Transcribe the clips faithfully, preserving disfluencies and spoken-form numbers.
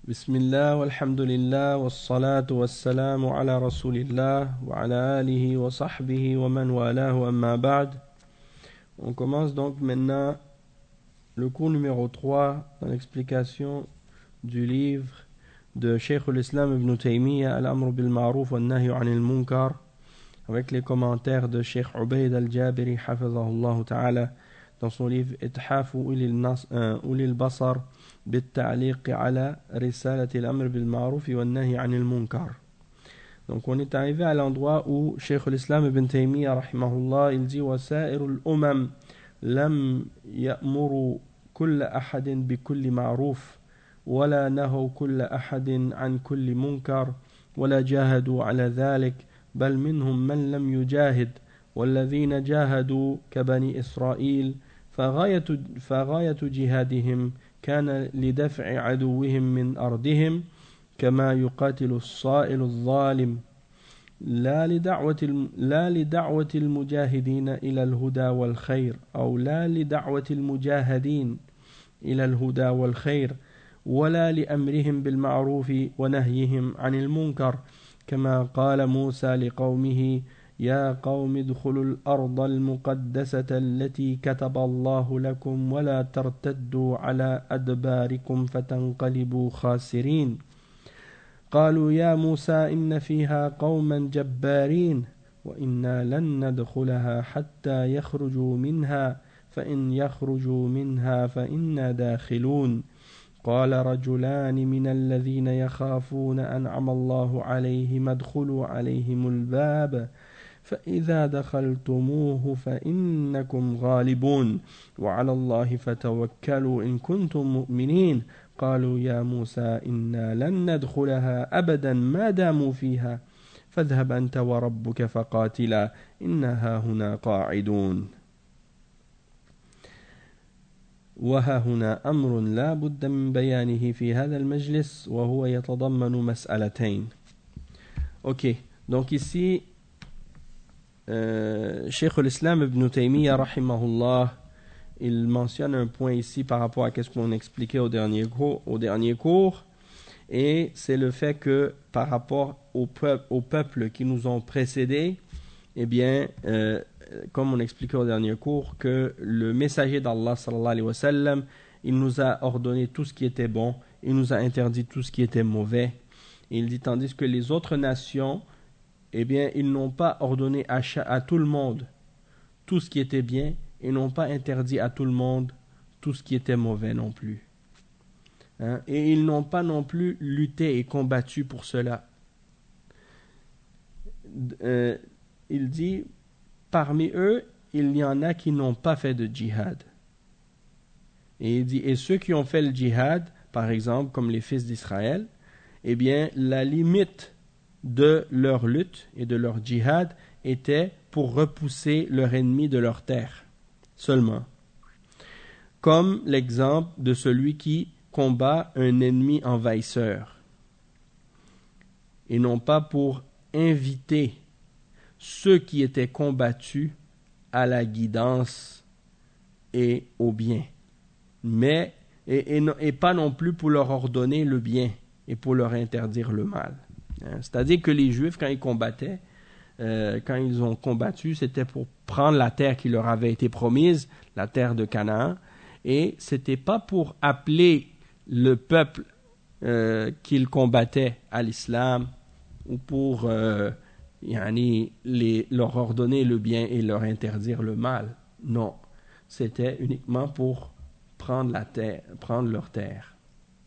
بسم الله والحمد لله والصلاة والسلام على رسول الله وعلى آله وصحبه ومن والاه أما بعد. On commence donc maintenant le cours numéro trois dans l'explication du livre de Cheikh al-Islam ibn Taymiyyah Al-Amr bil Ma'ruf wa Nahy 'anil Munkar avec les commentaires de Cheikh Ubayd al-Jabiri hafizahullah ta'ala dans son livre Ithaf Ulil Basar بالتعليق على رسالة الأمر بالمعروف والنهي عن المنكر. Donc on est arrivé à l'endroit où Cheikh al-Islam ibn Taymiyyah rahimahullah il dit وسائر الأمم لم يأمروا كل أحد بكل معروف ولا نهوا كل أحد عن كل منكر ولا جاهدوا على ذلك بل منهم من لم يجاهد والذين جاهدوا كبني إسرائيل فغاية فغاية جهادهم كان لدفع عدوهم من أرضهم كما يقاتل الصائل الظالم لا لدعوة لا لدعوة المجاهدين إلى الهدى والخير أو لا لدعوة المجاهدين إلى الهدى والخير ولا لأمرهم بالمعروف ونهيهم عن المنكر كما قال موسى لقومه يا قوم ادخلوا الأرض المقدسة التي كتب الله لكم ولا ترتدوا على أدباركم فتنقلبوا خاسرين قالوا يا موسى إن فيها قوما جبارين وإنا لن ندخلها حتى يخرجوا منها فإن يخرجوا منها فإنا داخلون قال رجلان من الذين يخافون أنعم الله عليهم ادخلوا عليهم الباب فإذا دخلتموه فإنكم غالبون وعلى الله فتوكلوا إن كنتم مؤمنين قالوا يا موسى إنا لن ندخلها أبدا ما داموا فيها فاذهب أنت وربك فقاتلا إنها هنا قاعدون وها هنا أمر لا بد من بيانه في هذا المجلس وهو يتضمن مسألتين. Ok, donc ici Euh, Cheikh al-Islam ibn Taymiyyah rahimahullah il mentionne un point ici par rapport à ce qu'on expliquait au dernier cours, au dernier cours et c'est le fait que par rapport aux peuples, aux peuples qui nous ont précédés eh bien euh, comme on expliquait au dernier cours que le messager d'Allah sallallahu alayhi wa sallam il nous a ordonné tout ce qui était bon, il nous a interdit tout ce qui était mauvais et il dit tandis que les autres nations eh bien, ils n'ont pas ordonné à, cha- à tout le monde tout ce qui était bien et n'ont pas interdit à tout le monde tout ce qui était mauvais non plus. Hein? Et ils n'ont pas non plus lutté et combattu pour cela. Euh, il dit, parmi eux, il y en a qui n'ont pas fait de djihad. Et il dit, et ceux qui ont fait le djihad, par exemple, comme les fils d'Israël, eh bien, la limite de leur lutte et de leur djihad était pour repousser leur ennemi de leur terre seulement, comme l'exemple de celui qui combat un ennemi envahisseur et non pas pour inviter ceux qui étaient combattus à la guidance et au bien, mais et, et, et pas non plus pour leur ordonner le bien et pour leur interdire le mal. C'est-à-dire que les Juifs, quand ils combattaient, euh, quand ils ont combattu, c'était pour prendre la terre qui leur avait été promise, la terre de Canaan, et c'était pas pour appeler le peuple euh, qu'ils combattaient à l'islam ou pour euh, yani, les, leur ordonner le bien et leur interdire le mal. Non, c'était uniquement pour prendre la terre, prendre leur terre.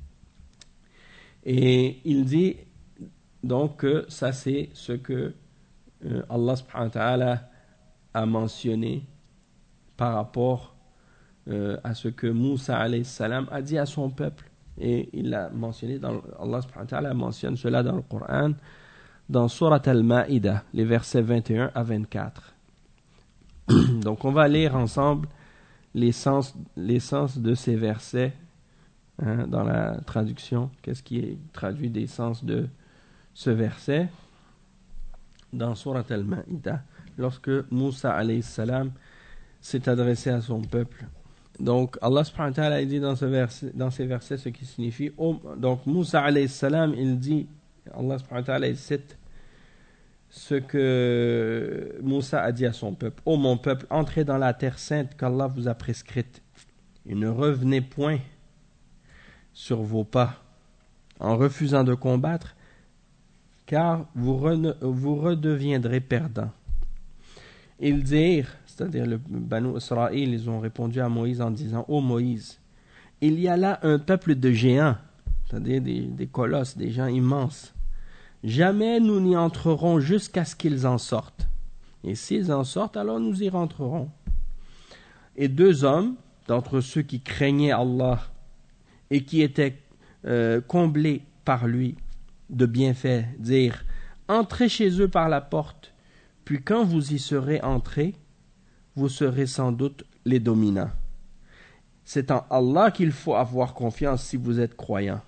Et il dit donc ça c'est ce que euh, Allah subhanahu wa ta'ala a mentionné par rapport euh, à ce que Moussa alayhi salam a dit à son peuple et il l'a mentionné dans Allah subhanahu wa ta'ala mentionne cela dans le Coran dans Surat Al-Ma'idah les versets vingt et un à vingt-quatre. Donc on va lire ensemble les sens, les sens de ces versets hein, dans la traduction, qu'est-ce qui est traduit des sens de ce verset dans Surat Al-Ma'idah lorsque Moussa alayhi salam s'est adressé à son peuple donc Allah subhanahu wa ta'ala dit dans, ce verset, dans ces versets ce qui signifie, oh, donc Moussa alayhi salam, il dit, Allah subhanahu wa ta'ala il cite ce que Moussa a dit à son peuple: ô mon peuple, entrez dans la terre sainte qu'Allah vous a prescrite et ne revenez point sur vos pas en refusant de combattre, car vous, re- vous redeviendrez perdants. Ils dirent, c'est-à-dire le Banu Israël, ils ont répondu à Moïse en disant: ô Moïse, il y a là un peuple de géants, c'est-à-dire des, des colosses, des gens immenses. Jamais nous n'y entrerons jusqu'à ce qu'ils en sortent. Et s'ils en sortent, alors nous y rentrerons. Et deux hommes, d'entre ceux qui craignaient Allah et qui étaient euh, comblés par lui de bienfaits, dirent: entrez chez eux par la porte, puis quand vous y serez entrés, vous serez sans doute les dominants. C'est en Allah qu'il faut avoir confiance si vous êtes croyants.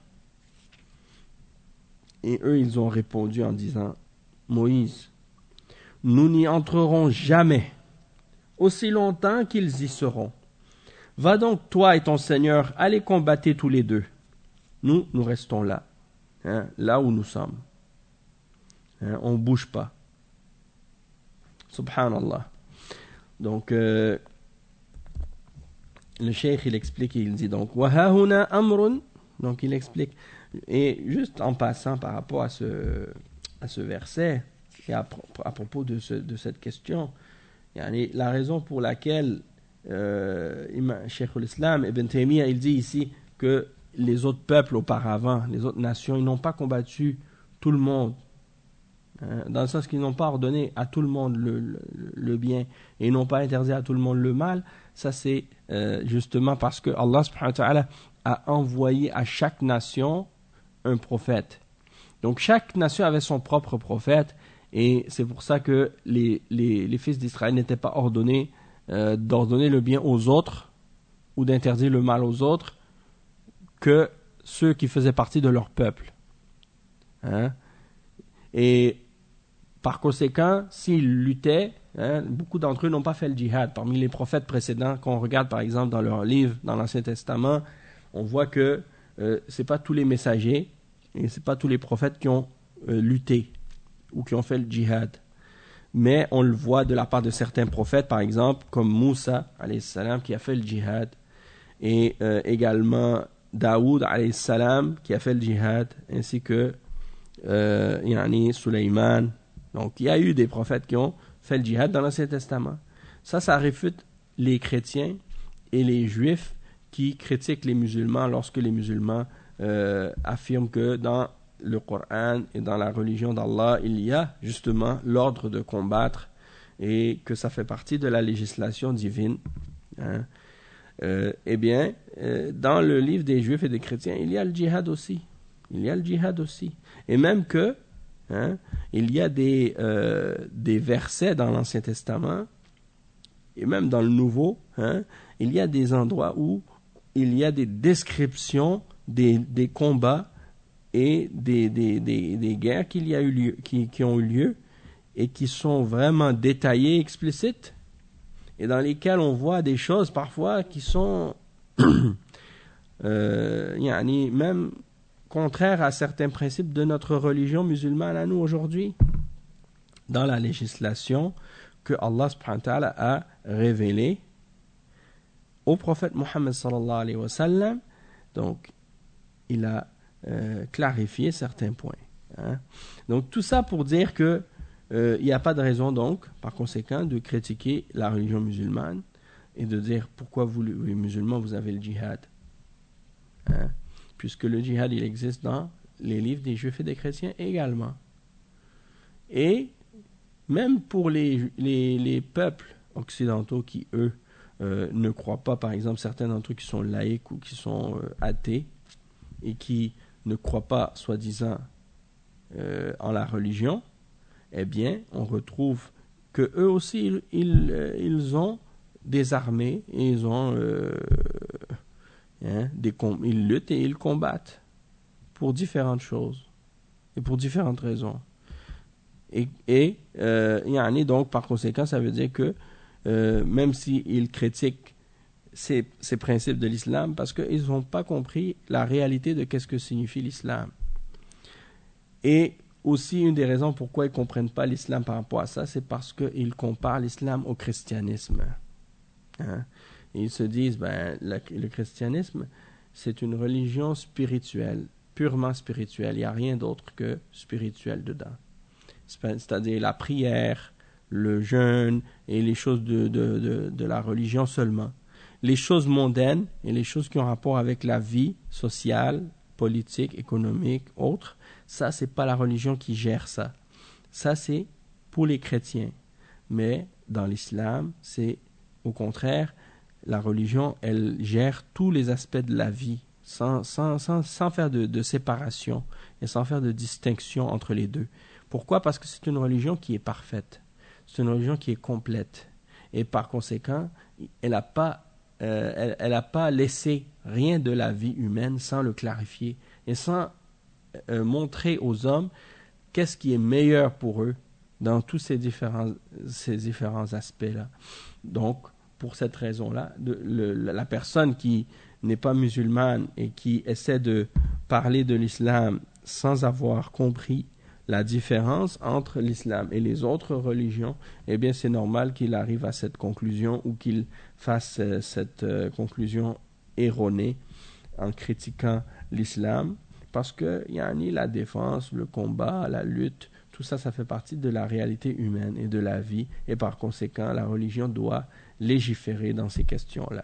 Et eux, ils ont répondu en disant: Moïse, nous n'y entrerons jamais, aussi longtemps qu'ils y seront. Va donc, toi et ton Seigneur, allez combattre tous les deux. Nous, nous restons là, hein, là où nous sommes. Hein, on ne bouge pas. Subhanallah. Donc, euh, le cheikh, il explique et il dit donc, وَهَهُنَا أَمْرٌ. Donc, il explique. Et juste en passant par rapport à ce, à ce verset, et à, à propos de, ce, de cette question, la raison pour laquelle euh, Cheikh l'Islam Ibn Taymiyyah, il dit ici que les autres peuples auparavant, les autres nations, ils n'ont pas combattu tout le monde, hein, dans le sens qu'ils n'ont pas ordonné à tout le monde le, le, le bien et ils n'ont pas interdit à tout le monde le mal. Ça, c'est euh, justement parce que Allah subhanahu wa ta'ala a envoyé à chaque nation un prophète. Donc chaque nation avait son propre prophète, et c'est pour ça que les, les, les fils d'Israël n'étaient pas ordonnés euh, d'ordonner le bien aux autres ou d'interdire le mal aux autres que ceux qui faisaient partie de leur peuple. Hein? Et par conséquent, s'ils luttaient, hein, beaucoup d'entre eux n'ont pas fait le djihad. Parmi les prophètes précédents, qu'on regarde par exemple dans leurs livres, dans l'Ancien Testament, on voit que euh, ce n'est pas tous les messagers et ce n'est pas tous les prophètes qui ont euh, lutté ou qui ont fait le djihad. Mais on le voit de la part de certains prophètes, par exemple, comme Moussa, alayhi salam, qui a fait le djihad, et euh, également Daoud, alayhi salam, qui a fait le djihad, ainsi que euh, yani Sulaiman. Donc, il y a eu des prophètes qui ont fait le djihad dans l'Ancien Testament. Ça, ça réfute les chrétiens et les juifs qui critiquent les musulmans lorsque les musulmans euh, affirment que dans le Coran et dans la religion d'Allah, il y a justement l'ordre de combattre et que ça fait partie de la législation divine. Hein. Euh, eh bien, euh, dans le livre des Juifs et des chrétiens, il y a le djihad aussi. Il y a le djihad aussi. Et même que, hein, il y a des, euh, des versets dans l'Ancien Testament et même dans le Nouveau, hein, il y a des endroits où il y a des descriptions des, des combats et des, des, des, des guerres qu'il y a eu lieu, qui, qui ont eu lieu et qui sont vraiment détaillées, explicites, et dans lesquelles on voit des choses parfois qui sont euh, yani, même contraires à certains principes de notre religion musulmane à nous aujourd'hui, dans la législation que Allah subhanahu wa ta'ala a révélée au prophète Mohammed sallallahu alayhi wa sallam. Donc, il a Euh, clarifier certains points. Hein. Donc tout ça pour dire que euh, il n'y a pas de raison donc, par conséquent, de critiquer la religion musulmane et de dire pourquoi vous les musulmans vous avez le djihad. Hein. Puisque le djihad il existe dans les livres des juifs et des chrétiens également. Et même pour les, les, les peuples occidentaux qui eux euh, ne croient pas, par exemple certains d'entre eux qui sont laïcs ou qui sont euh, athées et qui ne croient pas, soi-disant, euh, en la religion, eh bien, on retrouve que eux aussi, ils, ils, ils ont des armées et ils ont euh, hein, des com- ils luttent et ils combattent pour différentes choses et pour différentes raisons. Et, et euh, yani, donc, par conséquent, ça veut dire que euh, même s'ils critiquent ces, ces principes de l'islam parce qu'ils n'ont pas compris la réalité de qu'est-ce que signifie l'islam. Et aussi, une des raisons pourquoi ils ne comprennent pas l'islam par rapport à ça, c'est parce qu'ils comparent l'islam au christianisme. Hein? Et ils se disent, ben, la, le christianisme, c'est une religion spirituelle, purement spirituelle. Il n'y a rien d'autre que spirituel dedans. C'est-à-dire la prière, le jeûne et les choses de, de, de, de la religion seulement. Les choses mondaines et les choses qui ont rapport avec la vie sociale, politique, économique, autres, ça, c'est pas la religion qui gère ça. Ça, c'est pour les chrétiens. Mais dans l'islam, c'est au contraire, la religion, elle gère tous les aspects de la vie, sans, sans, sans, sans faire de, de séparation et sans faire de distinction entre les deux. Pourquoi? Parce que c'est une religion qui est parfaite. C'est une religion qui est complète. Et par conséquent, elle n'a pas, euh, elle, elle a pas laissé rien de la vie humaine sans le clarifier et sans euh, montrer aux hommes qu'est-ce qui est meilleur pour eux dans tous ces différents, ces différents aspects-là. Donc, pour cette raison-là, de, le, la personne qui n'est pas musulmane et qui essaie de parler de l'islam sans avoir compris la différence entre l'islam et les autres religions, eh bien c'est normal qu'il arrive à cette conclusion ou qu'il fasse euh, cette euh, conclusion erronée en critiquant l'islam, parce que yani, la défense, le combat, la lutte, tout ça, ça fait partie de la réalité humaine et de la vie, et par conséquent, la religion doit légiférer dans ces questions-là.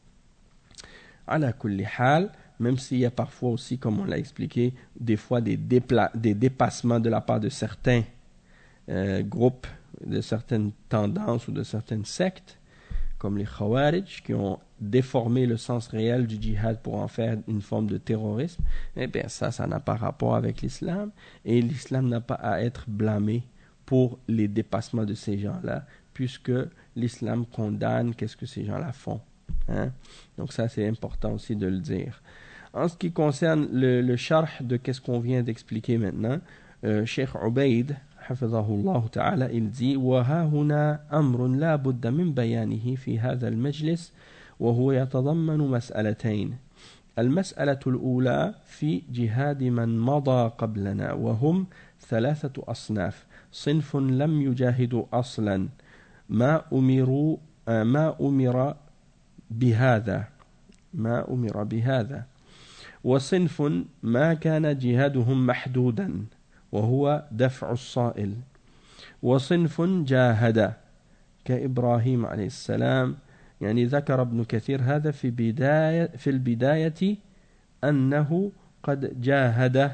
Ala kulli hal, même s'il y a parfois aussi, comme on l'a expliqué, des fois des, dépla- des dépassements de la part de certains euh, groupes, de certaines tendances ou de certaines sectes, comme les Khawarij, qui ont déformé le sens réel du djihad pour en faire une forme de terrorisme, eh bien ça, ça n'a pas rapport avec l'islam, et l'islam n'a pas à être blâmé pour les dépassements de ces gens-là, puisque l'islam condamne qu'est-ce que ces gens-là font. Hein? Donc ça, c'est important aussi de le dire. En ce qui concerne le, le sharh de qu'est-ce qu'on vient d'expliquer maintenant, euh, Cheikh Ubaid, hafizahullah ta'ala, il dit وَهَا هُنَا أَمْرٌ لَا بُدَّ مِنْ بَيَانِهِ فِي هَذَا الْمَجْلِسِ وهو يتضمن مسألتين. المسألة الأولى في جهاد من مضى قبلنا وهم ثلاثة أصناف. صنف لم يجاهدوا أصلا ما أمروا ما أمر بهذا ما أمر بهذا وصنف ما كان جهادهم محدودا وهو دفع الصائل وصنف جاهد كإبراهيم عليه السلام. يعني ذكر ابن كثير هذا في بداية في البداية أنه قد جاهد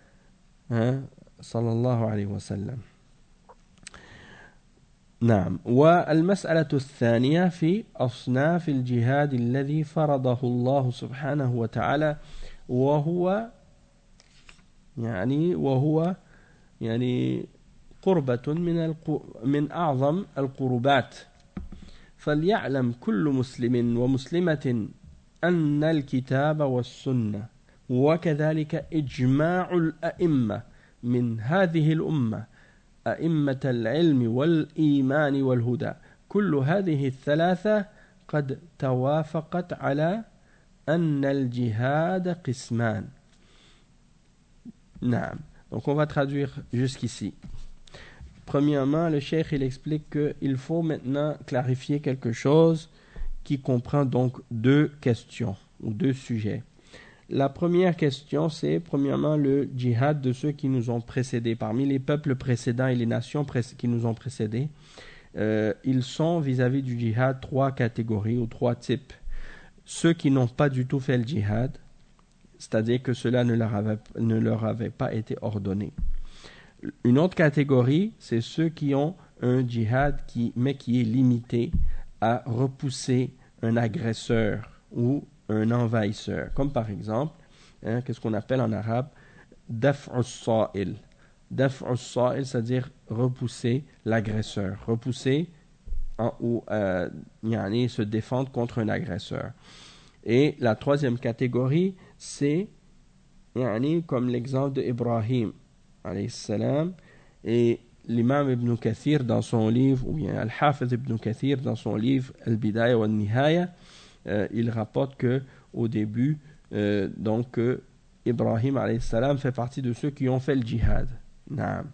صلى الله عليه وسلم. نعم. والمسألة الثانية في أصناف الجهاد الذي فرضه الله سبحانه وتعالى وهو يعني وهو يعني قربة من من أعظم القربات. فليعلم كل مسلم ومسلمة أن الكتاب والسنة وكذلك إجماع الأئمة من هذه الأمة أئمة العلم والإيمان والهدى كل هذه الثلاثة قد توافقت على أن الجهاد قسمان. نعم. Donc on va traduire jusqu'ici. Premièrement, le cheikh il explique qu'il faut maintenant clarifier quelque chose qui comprend donc deux questions ou deux sujets. La première question, c'est premièrement le djihad de ceux qui nous ont précédés. Parmi les peuples précédents et les nations pré- qui nous ont précédés, euh, ils sont vis-à-vis du djihad trois catégories ou trois types. Ceux qui n'ont pas du tout fait le djihad, c'est-à-dire que cela ne leur avait, ne leur avait pas été ordonné. Une autre catégorie, c'est ceux qui ont un djihad, qui, mais qui est limité à repousser un agresseur ou un envahisseur. Comme par exemple, hein, qu'est-ce qu'on appelle en arabe daf'u sa'il. Daf'u sa'il, c'est-à-dire repousser l'agresseur. Repousser en, ou euh, yani, se défendre contre un agresseur. Et la troisième catégorie, c'est yani, comme l'exemple d'Ibrahim alayhi salam, et l'imam Ibn Kathir dans son livre, ou bien Al-Hafiz Ibn Kathir dans son livre Al-Bidaya wa Al-Nihaya, euh, il rapporte que au début, euh, donc, euh, Ibrahim alayhi salam fait partie de ceux qui ont fait le djihad. Naam.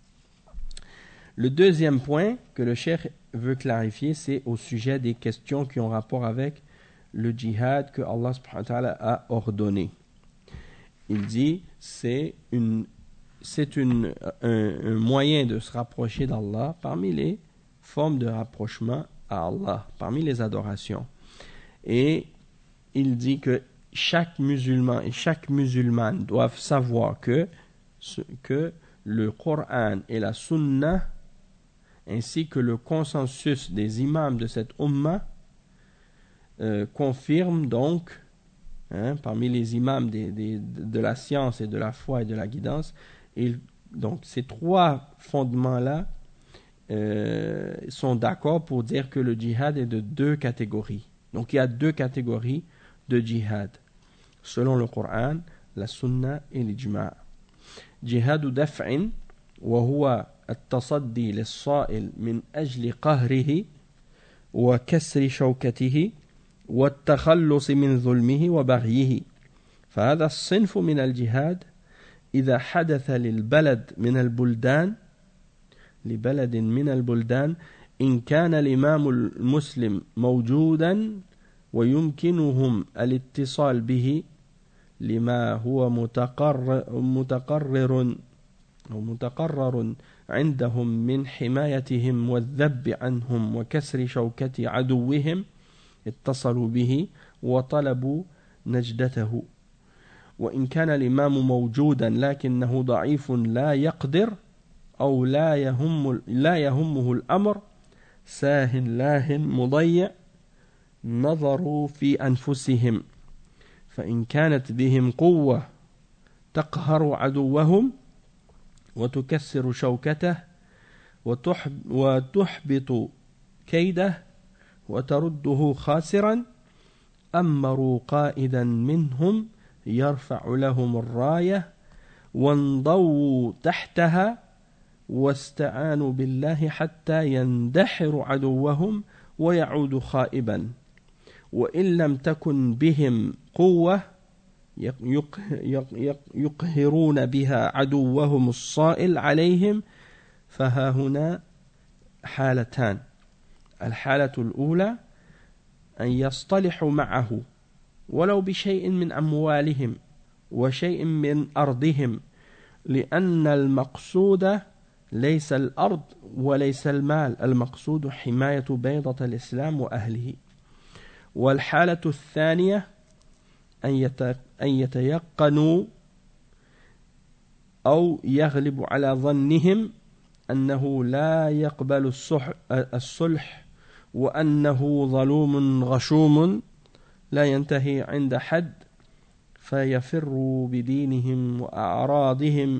Le deuxième point que le cheikh veut clarifier, c'est au sujet des questions qui ont rapport avec le djihad que Allah subhanahu wa ta'ala a ordonné. Il dit, c'est, une, c'est une, un, un moyen de se rapprocher d'Allah parmi les formes de rapprochement à Allah, parmi les adorations. Et il dit que chaque musulman et chaque musulmane doivent savoir que, que le Coran et la Sunna ainsi que le consensus des imams de cette umma euh, confirment donc, hein, parmi les imams des, des, de la science et de la foi et de la guidance, et donc ces trois fondements-là euh, sont d'accord pour dire que le djihad est de deux catégories. Donc il y a deux catégories de djihad, selon le Coran, la Sunna et l'ijma'. Jihad daf'in, wa huwa التصدي للصائل من أجل قهره وكسر شوكته والتخلص من ظلمه وبغيه فهذا الصنف من الجهاد إذا حدث للبلد من البلدان لبلد من البلدان إن كان الإمام المسلم موجودا ويمكنهم الاتصال به لما هو متقرر متقرر أو متقرر عندهم من حمايتهم والذب عنهم وكسر شوكة عدوهم اتصلوا به وطلبوا نجدته وإن كان الإمام موجودا لكنه ضعيف لا يقدر أو لا يهم لا يهمه الأمر ساه لاه مضيع نظروا في أنفسهم فإن كانت بهم قوة تقهر عدوهم وتكسر شوكته وتحبط كيده وترده خاسرا أمروا قائدا منهم يرفع لهم الراية وانضووا تحتها واستعانوا بالله حتى يندحر عدوهم ويعود خائبا وإن لم تكن بهم قوة يقهرون بها عدوهم الصائل عليهم فها هنا حالتان الحالة الأولى أن يصطلحوا معه ولو بشيء من أموالهم وشيء من أرضهم لأن المقصود ليس الأرض وليس المال المقصود حماية بيضة الإسلام وأهله والحالة الثانية أن يتيقنوا أو يغلب على ظنهم أنه لا يقبل الصلح وأنه ظلوم غشوم لا ينتهي عند حد فيفروا بدينهم وأعراضهم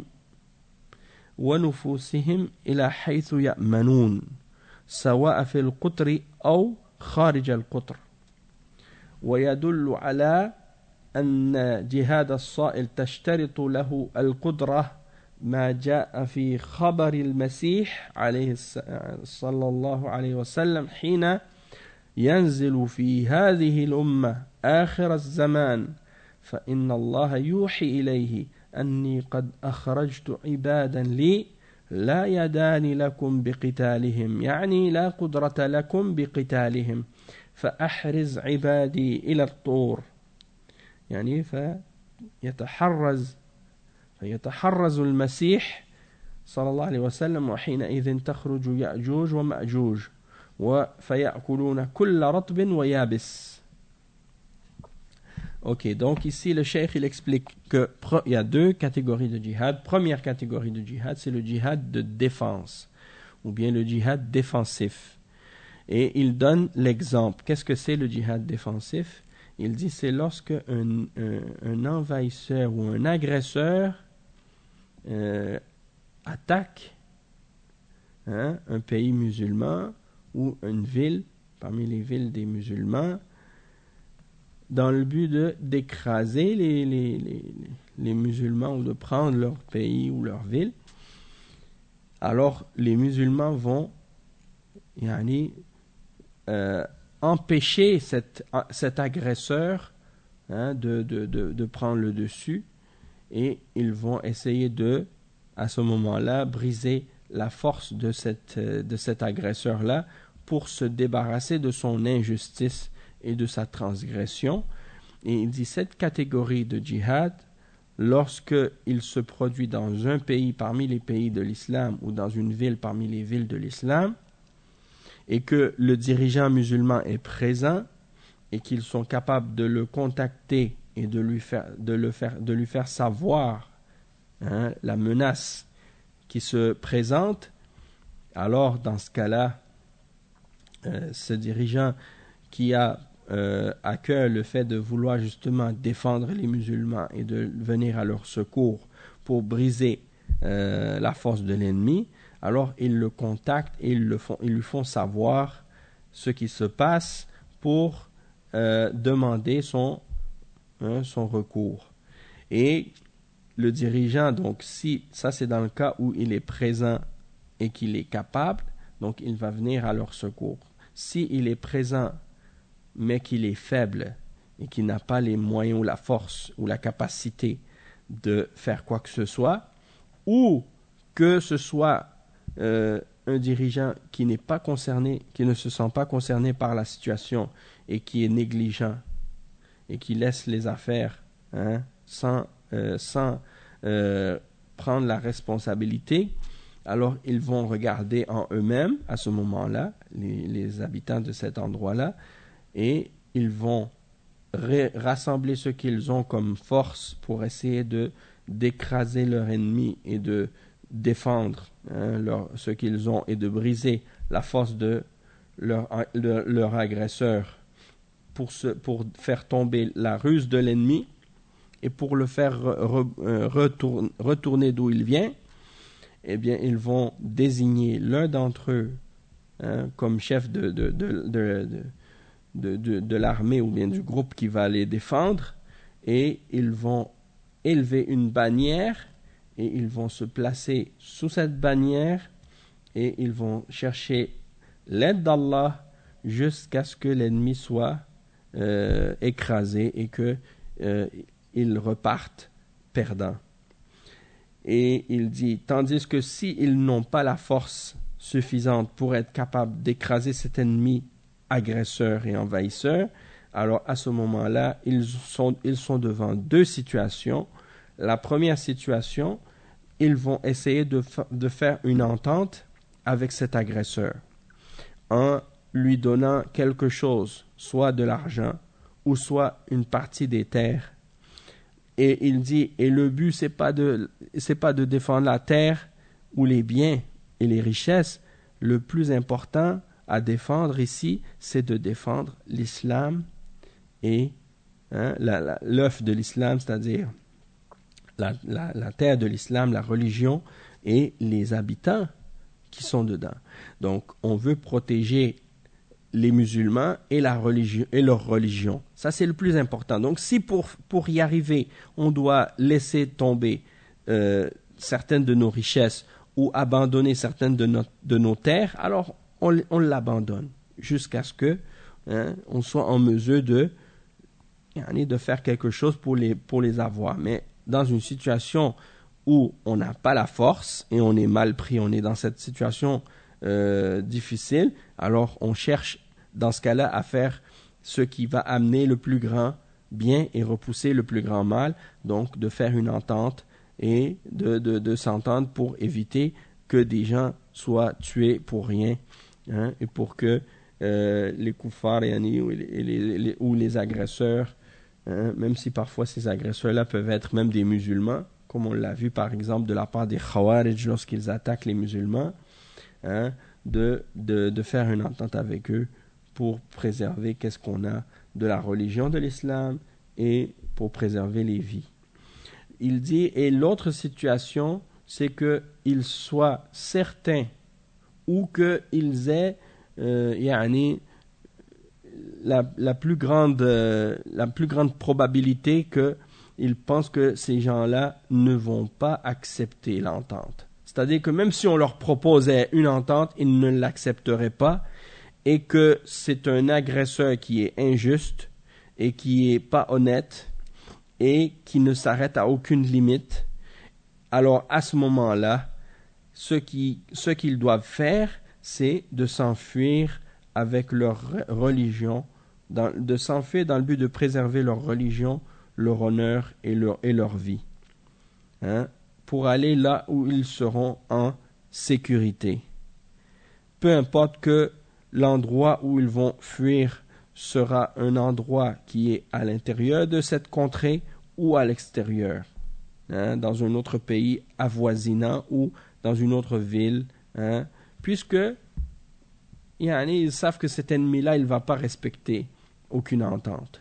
ونفوسهم إلى حيث يأمنون سواء في القطر أو خارج القطر ويدل على أن جهاد الصائل تشترط له القدرة ما جاء في خبر المسيح عليه صلى الله عليه وسلم حين ينزل في هذه الأمة آخر الزمان فإن الله يوحي إليه أني قد أخرجت عبادا لي لا يدان لكم بقتالهم يعني لا قدرة لكم بقتالهم فأحرز عبادي إلى الطور يعني فيتحرز فيتحرز المسيح صلى الله عليه وسلم وحينئذ تخرج يأجوج ومأجوج فيأكلون كل رطب ويابس. Ok, donc ici le cheikh il explique que il y a deux catégories de djihad. Première catégorie de djihad, c'est le djihad de défense ou bien le djihad défensif. Et il donne l'exemple. Qu'est-ce que c'est le djihad défensif? Il dit c'est lorsque un, un, un envahisseur ou un agresseur euh, attaque hein, un pays musulman ou une ville parmi les villes des musulmans dans le but de d'écraser les, les, les, les musulmans ou de prendre leur pays ou leur ville. Alors les musulmans vont yani, euh, empêcher cet, cet agresseur hein, de, de, de, de prendre le dessus, et ils vont essayer de, à ce moment-là, briser la force de, cette, de cet agresseur-là pour se débarrasser de son injustice et de sa transgression. Et il dit cette catégorie de djihad, lorsque il se produit dans un pays parmi les pays de l'islam ou dans une ville parmi les villes de l'islam, et que le dirigeant musulman est présent et qu'ils sont capables de le contacter et de lui faire, de le faire, de lui faire savoir hein, la menace qui se présente, alors dans ce cas-là, euh, ce dirigeant qui a euh, à cœur le fait de vouloir justement défendre les musulmans et de venir à leur secours pour briser euh, la force de l'ennemi, alors ils le contactent et ils, le font, ils lui font savoir ce qui se passe pour euh, demander son, hein, son recours. Et le dirigeant, donc si ça c'est dans le cas où il est présent et qu'il est capable, donc il va venir à leur secours. Si il est présent mais qu'il est faible et qu'il n'a pas les moyens ou la force ou la capacité de faire quoi que ce soit, ou que ce soit euh, un dirigeant qui n'est pas concerné, qui ne se sent pas concerné par la situation et qui est négligent et qui laisse les affaires hein, sans, euh, sans euh, prendre la responsabilité, alors ils vont regarder en eux-mêmes à ce moment-là, les, les habitants de cet endroit-là, et ils vont ré- rassembler ce qu'ils ont comme force pour essayer de d'écraser leur ennemi et de défendre hein, leur, ce qu'ils ont et de briser la force de leur, de leur agresseur pour, se, pour faire tomber la ruse de l'ennemi et pour le faire re, re, retourne, retourner d'où il vient. Eh bien, ils vont désigner l'un d'entre eux hein, comme chef de, de, de, de, de De, de, de l'armée ou bien du groupe qui va les défendre, et ils vont élever une bannière et ils vont se placer sous cette bannière et ils vont chercher l'aide d'Allah jusqu'à ce que l'ennemi soit euh, écrasé et que euh, ils repartent perdants. Et il dit, tandis que s'ils n'ont pas la force suffisante pour être capables d'écraser cet ennemi agresseurs et envahisseurs, alors à ce moment-là, ils sont, ils sont devant deux situations. La première situation, ils vont essayer de, fa- de faire une entente avec cet agresseur en lui donnant quelque chose, soit de l'argent ou soit une partie des terres. Et il dit, et le but, c'est pas de, c'est pas de défendre la terre ou les biens et les richesses. Le plus important à défendre ici, c'est de défendre l'islam et hein, la, la, l'œuf de l'islam, c'est-à-dire la, la, la terre de l'islam, la religion et les habitants qui sont dedans. Donc, on veut protéger les musulmans et, la religion, et leur religion. Ça, c'est le plus important. Donc, si pour, pour y arriver, on doit laisser tomber euh, certaines de nos richesses ou abandonner certaines de, notre, de nos terres, alors on, on l'abandonne jusqu'à ce que hein, on soit en mesure de, de faire quelque chose pour les, pour les avoir. Mais dans une situation où on n'a pas la force et on est mal pris, on est dans cette situation euh, difficile, alors on cherche dans ce cas-là à faire ce qui va amener le plus grand bien et repousser le plus grand mal, donc de faire une entente et de, de, de s'entendre pour éviter que des gens soient tués pour rien hein, et pour que euh, les koufars yani, ou, les, les, les, ou les agresseurs, hein, même si parfois ces agresseurs-là peuvent être même des musulmans, comme on l'a vu par exemple de la part des Khawarij lorsqu'ils attaquent les musulmans, hein, de, de, de faire une entente avec eux pour préserver qu'est-ce qu'on a de la religion de l'islam et pour préserver les vies. Il dit, et l'autre situation, c'est qu'ils soient certains ou qu'ils aient euh, yani, la, la, plus grande, euh, la plus grande probabilité qu'ils pensent que ces gens-là ne vont pas accepter l'entente. C'est-à-dire que même si on leur proposait une entente, ils ne l'accepteraient pas et que c'est un agresseur qui est injuste et qui est pas honnête et qui ne s'arrête à aucune limite, alors à ce moment-là, ce qui, ce qu'ils doivent faire, c'est de s'enfuir avec leur religion, dans, de s'enfuir dans le but de préserver leur religion, leur honneur et leur, et leur vie, hein, pour aller là où ils seront en sécurité. Peu importe que l'endroit où ils vont fuir sera un endroit qui est à l'intérieur de cette contrée ou à l'extérieur, hein, dans un autre pays avoisinant ou dans une autre ville, hein, puisque yani, ils savent que cet ennemi-là, il ne va pas respecter aucune entente.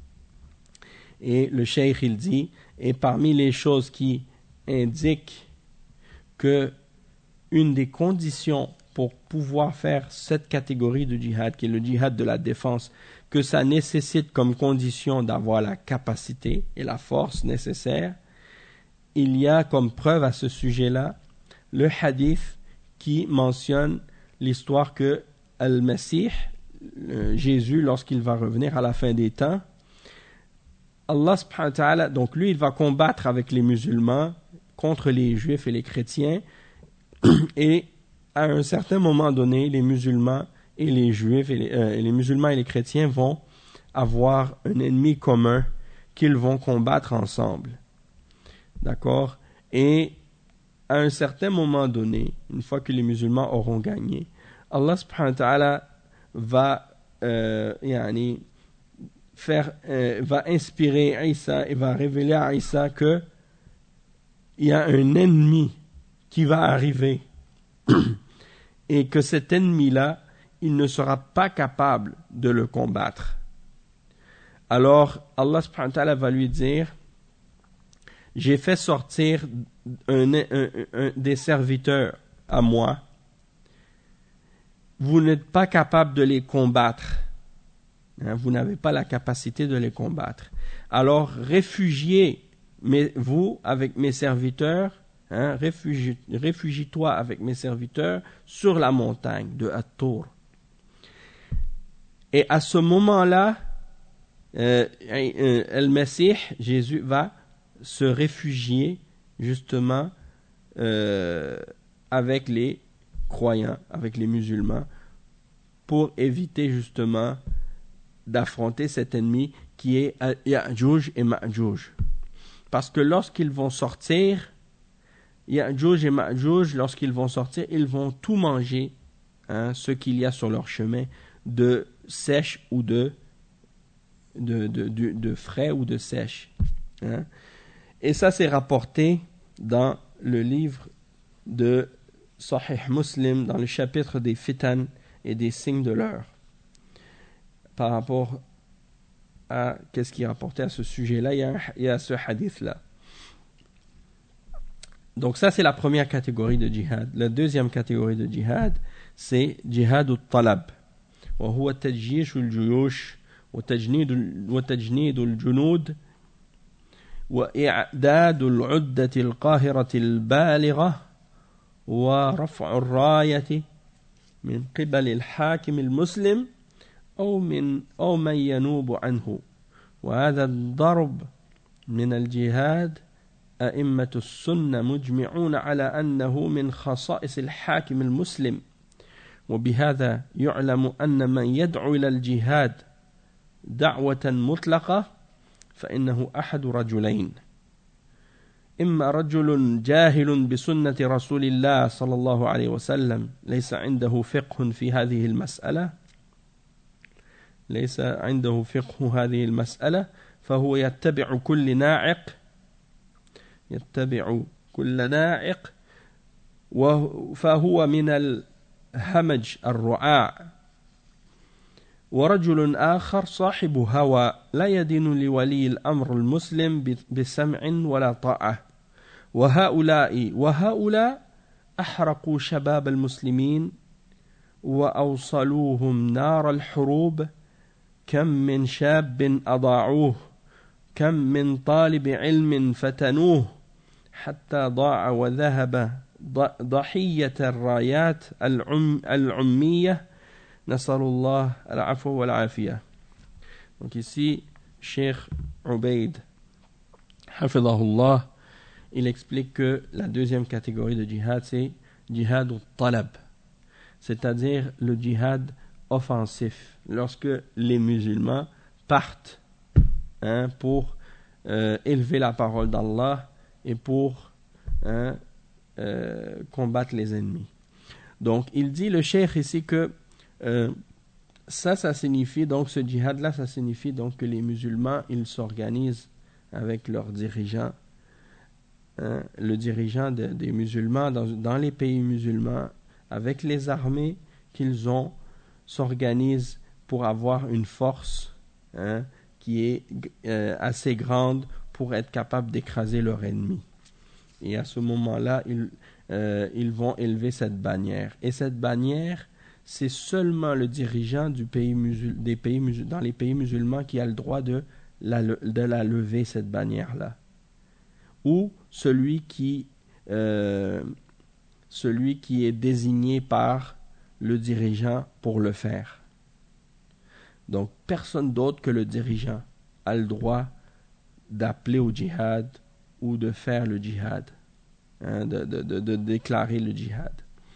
Et le cheikh, il dit, et parmi les choses qui indiquent que une des conditions pour pouvoir faire cette catégorie de djihad, qui est le djihad de la défense, que ça nécessite comme condition d'avoir la capacité et la force nécessaires, il y a comme preuve à ce sujet-là le hadith qui mentionne l'histoire que Al-Masih, Jésus, lorsqu'il va revenir à la fin des temps, Allah subhanahu wa ta'ala, donc lui, il va combattre avec les musulmans contre les juifs et les chrétiens, et à un certain moment donné, les musulmans et les juifs et les, euh, et les musulmans et les chrétiens vont avoir un ennemi commun qu'ils vont combattre ensemble. D'accord? Et à un certain moment donné, une fois que les musulmans auront gagné, Allah subhanahu wa ta'ala va euh, yani, faire, euh, va inspirer Isa et va révéler à Isa que il y a un ennemi qui va arriver et que cet ennemi-là, il ne sera pas capable de le combattre. Alors, Allah subhanahu wa ta'ala va lui dire, j'ai fait sortir un, un, un, un, des serviteurs à moi. Vous n'êtes pas capable de les combattre. Hein, vous n'avez pas la capacité de les combattre. Alors, réfugiez mais vous avec mes serviteurs, hein, réfugie, réfugie-toi avec mes serviteurs sur la montagne de At-Tur. Et à ce moment-là, euh, euh, Al-Masih, Jésus, va se réfugier justement euh, avec les croyants, avec les musulmans, pour éviter justement d'affronter cet ennemi qui est Ya'juj et Ma'juj. Parce que lorsqu'ils vont sortir, Ya'juj et Ma'juj, lorsqu'ils vont sortir, ils vont tout manger, hein, ce qu'il y a sur leur chemin, de sèche ou de, de, de, de, de frais ou de sèche. Hein. Et ça, c'est rapporté dans le livre de Sahih Muslim, dans le chapitre des fitan et des signes de l'heure, par rapport à qu'est-ce qui est rapporté à ce sujet-là, il y a, il y a ce hadith-là. Donc ça, c'est la première catégorie de djihad. La deuxième catégorie de djihad, c'est djihad al-talab. وهو تجيش الجيوش وتجنيد وتجنيد الجنود وإعداد العدة القاهرة البالغة ورفع الراية من قبل الحاكم المسلم أو من أو من ينوب عنه. وهذا الضرب من الجهاد أئمة السنة مجمعون على أنه من خصائص الحاكم المسلم. وبهذا يعلم أن من يدعو إلى الجهاد دعوة مطلقة فإنه أحد رجلين: إما رجل جاهل بسنة رسول الله صلى الله عليه وسلم ليس عنده فقه في هذه المسألة ليس عنده فقه هذه المسألة فهو يتبع كل ناعق يتبع كل ناعق فهو من الهمج الرعاع. ورجل آخر صاحب هوى لا يدين لولي الأمر المسلم بسمع ولا طاعة. وهؤلاء وهؤلاء أحرقوا شباب المسلمين وأوصلوهم نار الحروب. كم من شاب أضاعوه كم من طالب علم فتنوه حتى ضاع وذهب ضحية الرايات العم العمية Nasalullah al-afwa wa al-afiyah. Donc ici, Cheikh Ubaid, hafidahullah, il explique que la deuxième catégorie de djihad, c'est djihad al-talab, c'est-à-dire le djihad offensif, lorsque les musulmans partent hein, pour euh, élever la parole d'Allah et pour hein, euh, combattre les ennemis. Donc, il dit, le cheikh ici, que euh, ça, ça signifie, donc ce djihad-là, ça signifie donc que les musulmans, ils s'organisent avec leurs dirigeants, hein, le dirigeant de, des musulmans dans, dans les pays musulmans, avec les armées qu'ils ont, s'organisent pour avoir une force hein, qui est euh, assez grande pour être capable d'écraser leur ennemi. Et à ce moment-là, ils, euh, ils vont élever cette bannière. Et cette bannière, c'est seulement le dirigeant du pays musul- des pays musul- dans les pays musulmans qui a le droit de la, de la lever, cette bannière-là. Ou celui qui, euh, celui qui est désigné par le dirigeant pour le faire. Donc, personne d'autre que le dirigeant a le droit d'appeler au djihad ou de faire le djihad, hein, de, de, de, de déclarer le djihad.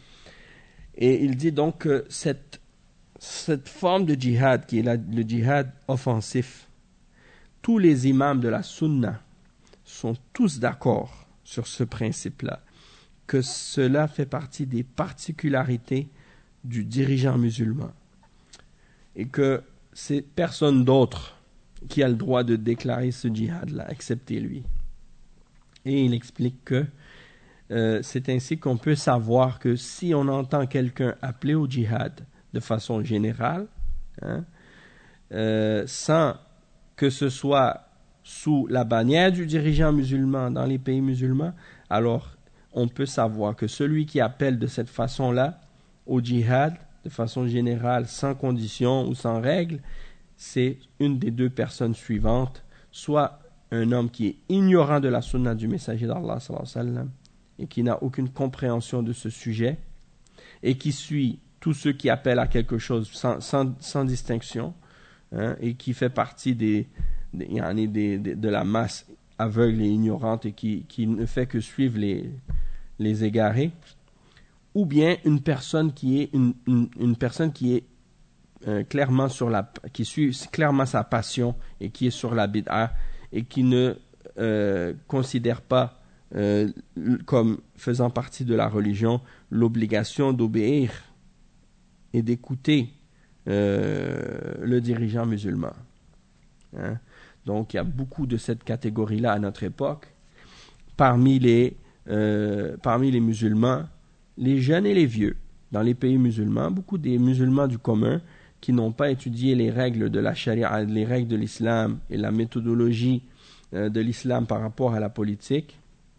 Et il dit donc que cette, cette forme de djihad, qui est la, le djihad offensif, tous les imams de la sunna sont tous d'accord sur ce principe-là, que cela fait partie des particularités du dirigeant musulman et que c'est personne d'autre qui a le droit de déclarer ce djihad-là, excepté lui. Et il explique que euh, c'est ainsi qu'on peut savoir que si on entend quelqu'un appeler au djihad de façon générale, hein, euh, sans que ce soit sous la bannière du dirigeant musulman dans les pays musulmans, alors on peut savoir que celui qui appelle de cette façon-là au djihad, de façon générale, sans condition ou sans règle, c'est une des deux personnes suivantes, soit un homme qui est ignorant de la sunna du messager d'Allah sallallahu alayhi wa sallam, et qui n'a aucune compréhension de ce sujet, et qui suit tous ceux qui appellent à quelque chose sans, sans, sans distinction, hein, et qui fait partie des, des, des, des, de la masse aveugle et ignorante, et qui, qui ne fait que suivre les, les égarés, ou bien une personne qui est une, une, une personne qui est euh, clairement sur la qui suit clairement sa passion et qui est sur la bid'a et qui ne euh, considère pas euh, comme faisant partie de la religion l'obligation d'obéir et d'écouter euh, le dirigeant musulman. Hein? Donc il y a beaucoup de cette catégorie-là à notre époque. Parmi les euh, parmi les musulmans, les jeunes et les vieux, dans les pays musulmans, beaucoup des musulmans du commun qui n'ont pas étudié les règles de la charia, les règles de l'islam et la méthodologie euh, de l'islam par rapport à la politique,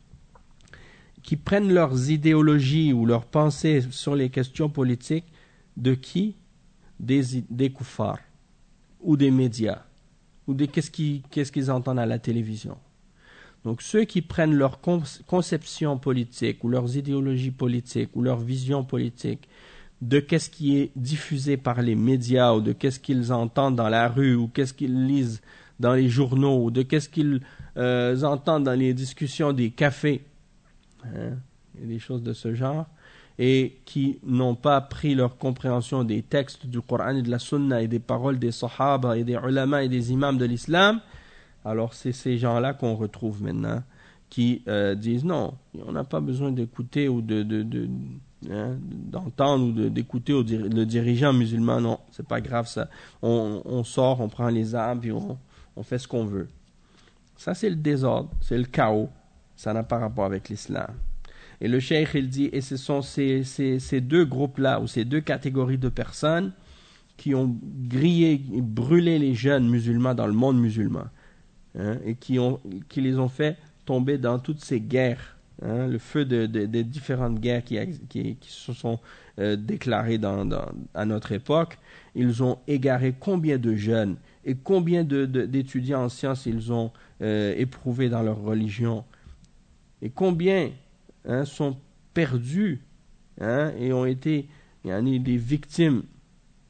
qui prennent leurs idéologies ou leurs pensées sur les questions politiques de qui? Des, des koufars ou des médias ou des qu'est-ce qu'ils, qu'est-ce qu'ils entendent à la télévision. Donc ceux qui prennent leur conception politique ou leurs idéologies politiques ou leur vision politique de qu'est-ce qui est diffusé par les médias ou de qu'est-ce qu'ils entendent dans la rue ou qu'est-ce qu'ils lisent dans les journaux ou de qu'est-ce qu'ils euh, entendent dans les discussions des cafés, hein, et des choses de ce genre, et qui n'ont pas pris leur compréhension des textes du Coran et de la Sunna et des paroles des Sahaba et des ulama et des imams de l'islam, alors c'est ces gens-là qu'on retrouve maintenant qui euh, disent non, on n'a pas besoin d'écouter ou de, de, de, hein, d'entendre ou de, d'écouter au dir- le dirigeant musulman, non, c'est pas grave ça. On, on sort, on prend les armes et on, on fait ce qu'on veut. Ça c'est le désordre, c'est le chaos, ça n'a pas rapport avec l'islam. Et le cheikh il dit, et ce sont ces, ces, ces deux groupes-là ou ces deux catégories de personnes qui ont grillé, brûlé les jeunes musulmans dans le monde musulman. Hein, et qui, ont, qui les ont fait tomber dans toutes ces guerres, hein, le feu de, de, de différentes guerres qui, qui, qui se sont euh, déclarées dans, dans, à notre époque. Ils ont égaré combien de jeunes et combien de, de, d'étudiants en sciences ils ont euh, éprouvés dans leur religion et combien hein, sont perdus hein, et ont été yani, des victimes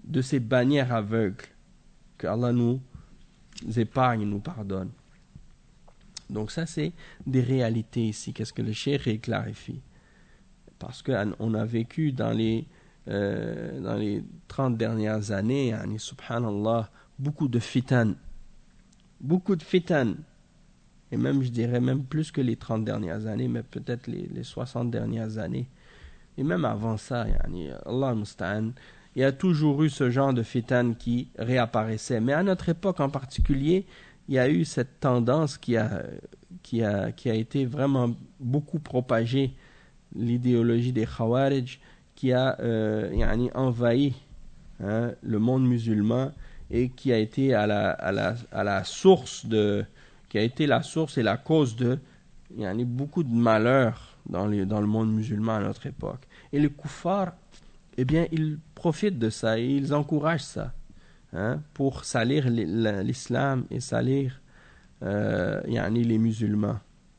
de ces bannières aveugles. Que Allah nous épargne et nous pardonne. Donc ça, c'est des réalités ici. Qu'est-ce que le cheikh clarifie? Parce qu'on a vécu dans les, euh, dans les trente dernières années, yani, subhanallah, beaucoup de fitan. Beaucoup de fitan. Et même, je dirais, même plus que les trente dernières années, mais peut-être les, les soixante dernières années. Et même avant ça, yani, Allah musta'an, il y a toujours eu ce genre de fitan qui réapparaissait. Mais à notre époque en particulier, il y a eu cette tendance qui a, qui a, qui a été vraiment beaucoup propagée, l'idéologie des Khawarij, qui a euh, yani, envahi hein, le monde musulman et qui a été à la, à la, à la source de, qui a été la source et la cause de yani, beaucoup de malheurs dans, les, dans le monde musulman à notre époque. Et les kuffars, eh bien, ils profitent de ça et ils encouragent ça hein, pour salir l'islam et salir euh, yani, les musulmans.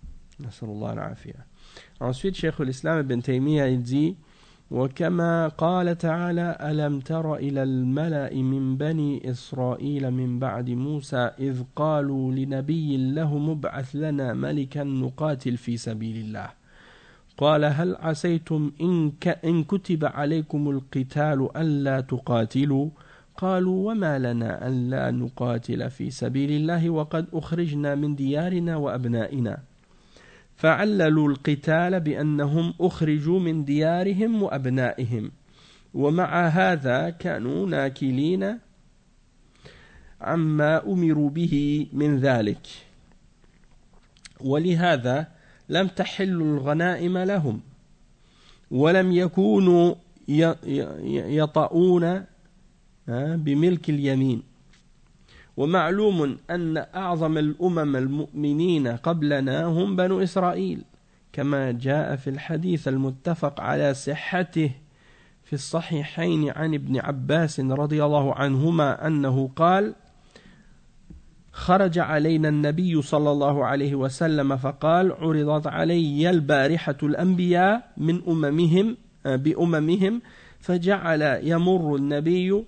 Ensuite, Cheikh l'Islam Ibn Taymiyyah il dit وكما قال تعالى ألم تر إلى الملأ من بني إسرائيل من بعد موسى إذ قالوا لنبي له مبعث لنا ملكا نقاتل في سبيل الله قال هل عسيتم إن, إن كتب عليكم القتال ألا تقاتلوا قالوا وما لنا ألا نقاتل في سبيل الله وقد أخرجنا من ديارنا وأبنائنا فعللوا القتال بأنهم أخرجوا من ديارهم وأبنائهم ومع هذا كانوا ناكلين عما أمروا به من ذلك ولهذا لم تحل الغنائم لهم ولم يكونوا يطؤون بملك اليمين ومعلوم أن أعظم الأمم المؤمنين قبلنا هم بنو إسرائيل كما جاء في الحديث المتفق على صحته في الصحيحين عن ابن عباس رضي الله عنهما أنه قال خرج علينا النبي صلى الله عليه وسلم فقال عرضت علي البارحة الأنبياء من أممهم بأممهم فجعل يمر النبي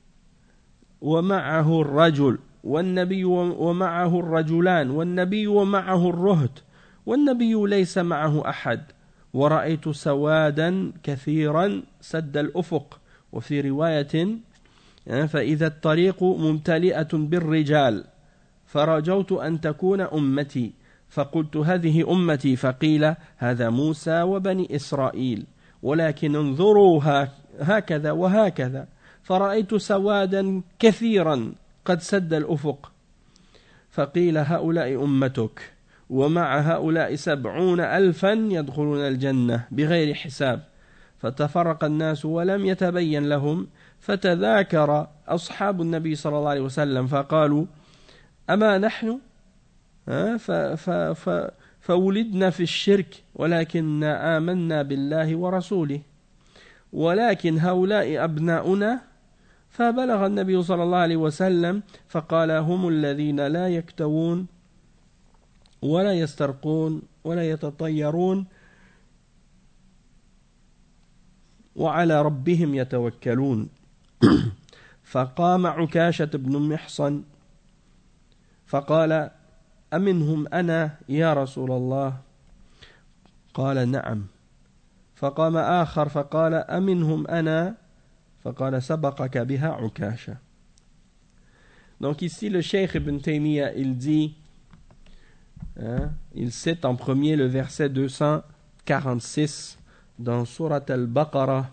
ومعه الرجل والنبي ومعه الرجلان والنبي ومعه الرهط والنبي ليس معه أحد ورأيت سوادا كثيرا سد الأفق وفي رواية فإذا الطريق ممتلئة بالرجال فرجوت أن تكون أمتي فقلت هذه أمتي فقيل هذا موسى وبني إسرائيل ولكن انظروا هكذا وهكذا فرأيت سوادا كثيرا قد سد الأفق فقيل هؤلاء أمتك ومع هؤلاء سبعون ألفا يدخلون الجنة بغير حساب فتفرق الناس ولم يتبين لهم فتذاكر أصحاب النبي صلى الله عليه وسلم فقالوا أما نحن ف ف ف فولدنا في الشرك ولكننا آمنا بالله ورسوله ولكن هؤلاء أبناؤنا فبلغ النبي صلى الله عليه وسلم فقال هم الذين لا يكتوون ولا يسترقون ولا يتطيرون وعلى ربهم يتوكلون فقام عكاشة بن محصن فقال أمنهم أنا يا رسول الله قال نعم فقام آخر فقال أمنهم أنا فقال سبقك بها عكاشة. Donc ici le Cheikh Ibn Taymiyyah il dit hein, il cite en premier le verset deux cent quarante-six dans Surat al-Baqarah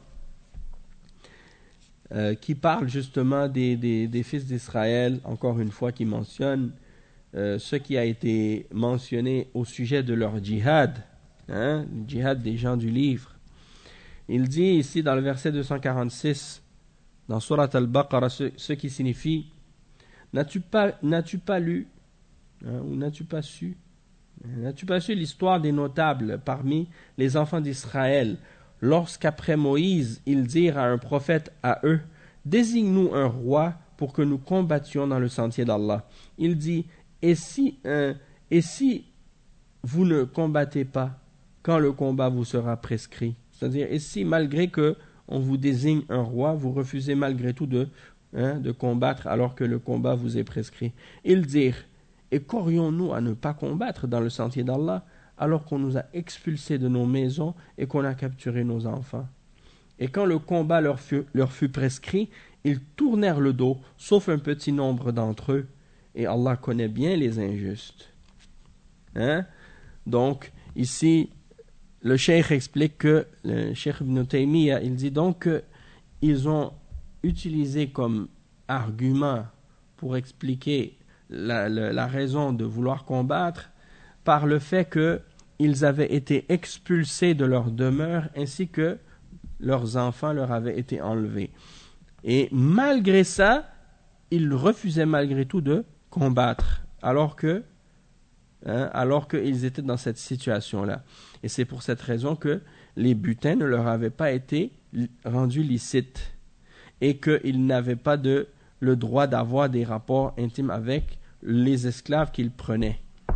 euh, qui parle justement des, des, des fils d'Israël, encore une fois qui mentionne euh, ce qui a été mentionné au sujet de leur djihad, hein, le djihad des gens du livre. Il dit ici dans le verset deux cent quarante-six dans Surat al-Baqarah ce, ce qui signifie n'as-tu pas, n'as-tu pas lu hein, ou n'as-tu pas su n'as-tu pas su l'histoire des notables parmi les enfants d'Israël lorsqu'après Moïse ils dirent à un prophète à eux désigne-nous un roi pour que nous combattions dans le sentier d'Allah. Il dit et si, euh, et si vous ne combattez pas quand le combat vous sera prescrit, c'est-à-dire et si malgré que on vous désigne un roi, vous refusez malgré tout de, hein, de combattre alors que le combat vous est prescrit. Ils dirent, et qu'aurions-nous à ne pas combattre dans le sentier d'Allah alors qu'on nous a expulsés de nos maisons et qu'on a capturé nos enfants? Et quand le combat leur fut, leur fut prescrit, ils tournèrent le dos, sauf un petit nombre d'entre eux. Et Allah connaît bien les injustes. Hein? Donc, ici, le cheikh explique que, le cheikh Ibn Taymiyyah, il dit donc qu'ils ont utilisé comme argument pour expliquer la, la, la raison de vouloir combattre par le fait qu'ils avaient été expulsés de leur demeure ainsi que leurs enfants leur avaient été enlevés. Et malgré ça, ils refusaient malgré tout de combattre, alors que, hein, alors qu'ils étaient dans cette situation-là. Et c'est pour cette raison que les butins ne leur avaient pas été rendus licites et qu'ils n'avaient pas de, le droit d'avoir des rapports intimes avec les esclaves qu'ils prenaient.